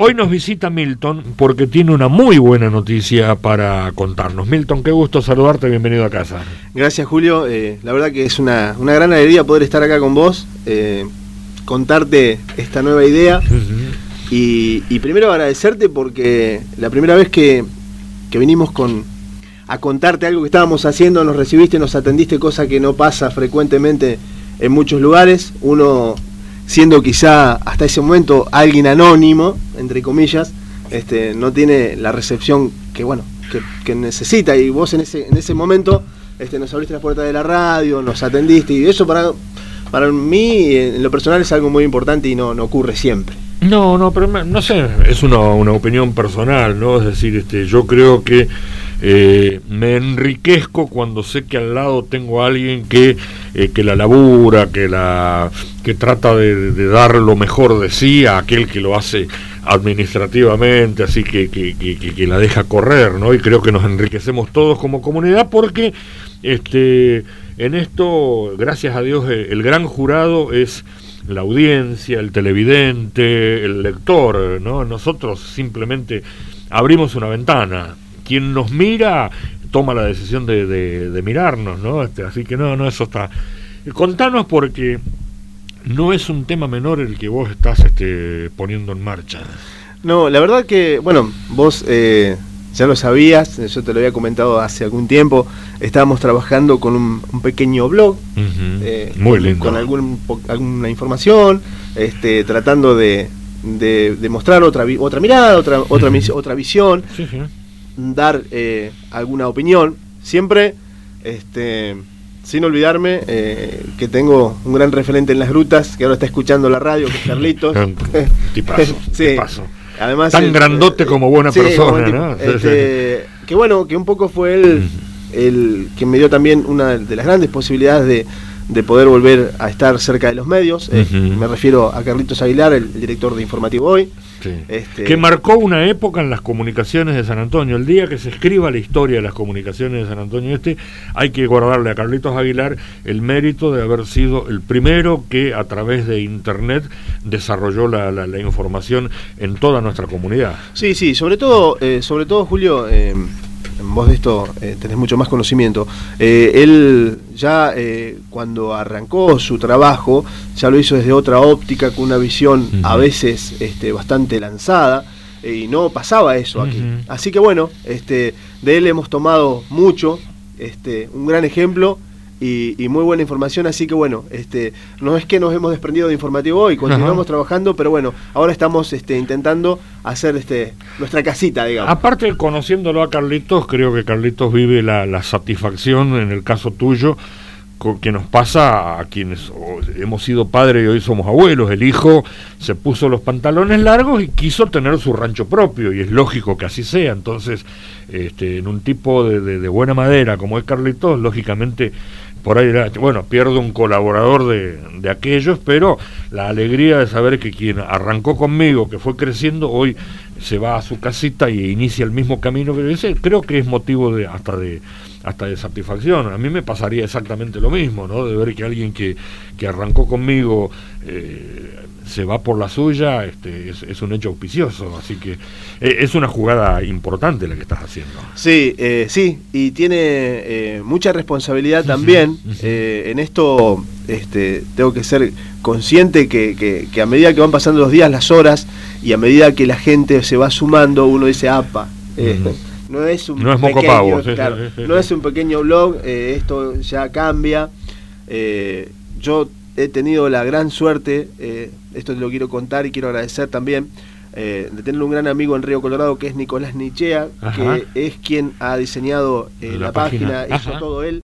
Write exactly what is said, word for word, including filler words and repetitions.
Hoy nos visita Milton porque tiene una muy buena noticia para contarnos. Milton, qué gusto saludarte, bienvenido a casa. Gracias, Julio, eh, la verdad que es una, una gran alegría poder estar acá con vos, eh, contarte esta nueva idea. Uh-huh. y, y primero agradecerte porque la primera vez que, que vinimos con, a contarte algo que estábamos haciendo, nos recibiste, nos atendiste, cosa que no pasa frecuentemente en muchos lugares. Uno, siendo quizá hasta ese momento alguien anónimo, entre comillas, este, no tiene la recepción que bueno que, que necesita, y vos en ese en ese momento este, nos abriste las puertas de la radio, nos atendiste, y eso para, para mí en lo personal es algo muy importante y no, no ocurre siempre. No, no, pero no sé, es una, una opinión personal, ¿no? Es decir, este, yo creo que eh, me enriquezco cuando sé que al lado tengo a alguien que, eh, que la labura, que la que trata de, de dar lo mejor de sí a aquel que lo hace administrativamente, así que, que, que, que la deja correr, ¿no? Y creo que nos enriquecemos todos como comunidad porque este, en esto, gracias a Dios, el gran jurado es la audiencia, el televidente, el lector, ¿no? Nosotros simplemente abrimos una ventana. Quien nos mira toma la decisión de, de, de mirarnos, ¿no? Este, así que no, no, eso está. Contanos, porque no es un tema menor el que vos estás este, poniendo en marcha. No, la verdad que, bueno, vos eh, ya lo sabías, yo te lo había comentado hace algún tiempo. Estábamos trabajando con un, un pequeño blog, uh-huh. eh, muy lindo, con algún, alguna información, este, tratando de, de, de mostrar otra otra mirada, otra otra uh-huh. otra visión, sí, sí. dar eh, alguna opinión, siempre este, sin olvidarme eh, que tengo un gran referente en las grutas, que ahora está escuchando la radio, que es Carlitos. Tipazo, sí. tipazo. Además, tan el, grandote eh, como buena sí, persona, como ¿no? Este, que bueno, que un poco fue él el que me dio también una de las grandes posibilidades de, de poder volver a estar cerca de los medios. Uh-huh. eh, me refiero a Carlitos Aguilar, el, el director de Informativo Hoy. Sí. Este, que marcó una época en las comunicaciones de San Antonio. El día que se escriba la historia de las comunicaciones de San Antonio Este, hay que guardarle a Carlitos Aguilar el mérito de haber sido el primero que a través de internet desarrolló la, la, la información en toda nuestra comunidad. Sí, sí, sobre todo, eh, sobre todo Julio, eh, vos de esto eh, tenés mucho más conocimiento. Eh, él ya eh, cuando arrancó su trabajo ya lo hizo desde otra óptica, con una visión uh-huh. a veces este, bastante lanzada, eh, y no pasaba eso uh-huh. aquí. Así que bueno, este, de él hemos tomado mucho, este, un gran ejemplo y, y muy buena información. Así que bueno, este, no es que nos hemos desprendido de Informativo Hoy, continuamos uh-huh. trabajando, pero bueno, ahora estamos este, intentando hacer este, nuestra casita, digamos. Aparte, conociéndolo a Carlitos, creo que Carlitos vive la, la satisfacción, en el caso tuyo, que nos pasa a quienes hemos sido padres y hoy somos abuelos. El hijo se puso los pantalones largos y quiso tener su rancho propio, y es lógico que así sea. Entonces, este, en un tipo de, de, de buena madera como es Carlitos, lógicamente por ahí, bueno, pierdo un colaborador de, de aquellos, pero la alegría de saber que quien arrancó conmigo, que fue creciendo, hoy se va a su casita y inicia el mismo camino que ese, creo que es motivo de hasta de hasta de satisfacción. A mí me pasaría exactamente lo mismo, ¿no? De ver que alguien que, que arrancó conmigo eh, se va por la suya, este, es, es un hecho auspicioso, así que eh, es una jugada importante la que estás haciendo. Sí, eh, sí, y tiene eh, mucha responsabilidad también. eh, en esto este, tengo que ser consciente que, que, que a medida que van pasando los días, las horas, y a medida que la gente se va sumando, uno dice, apa, eh, uh-huh. no es un no es pequeño, moco pavo, sí, claro, sí, sí, sí, no sí. es un pequeño blog, eh, esto ya cambia. Eh, yo he tenido la gran suerte, eh, esto te lo quiero contar y quiero agradecer también, eh, de tener un gran amigo en Río Colorado, que es Nicolás Nichea, Ajá. que es quien ha diseñado eh, la, la página, página hizo todo él.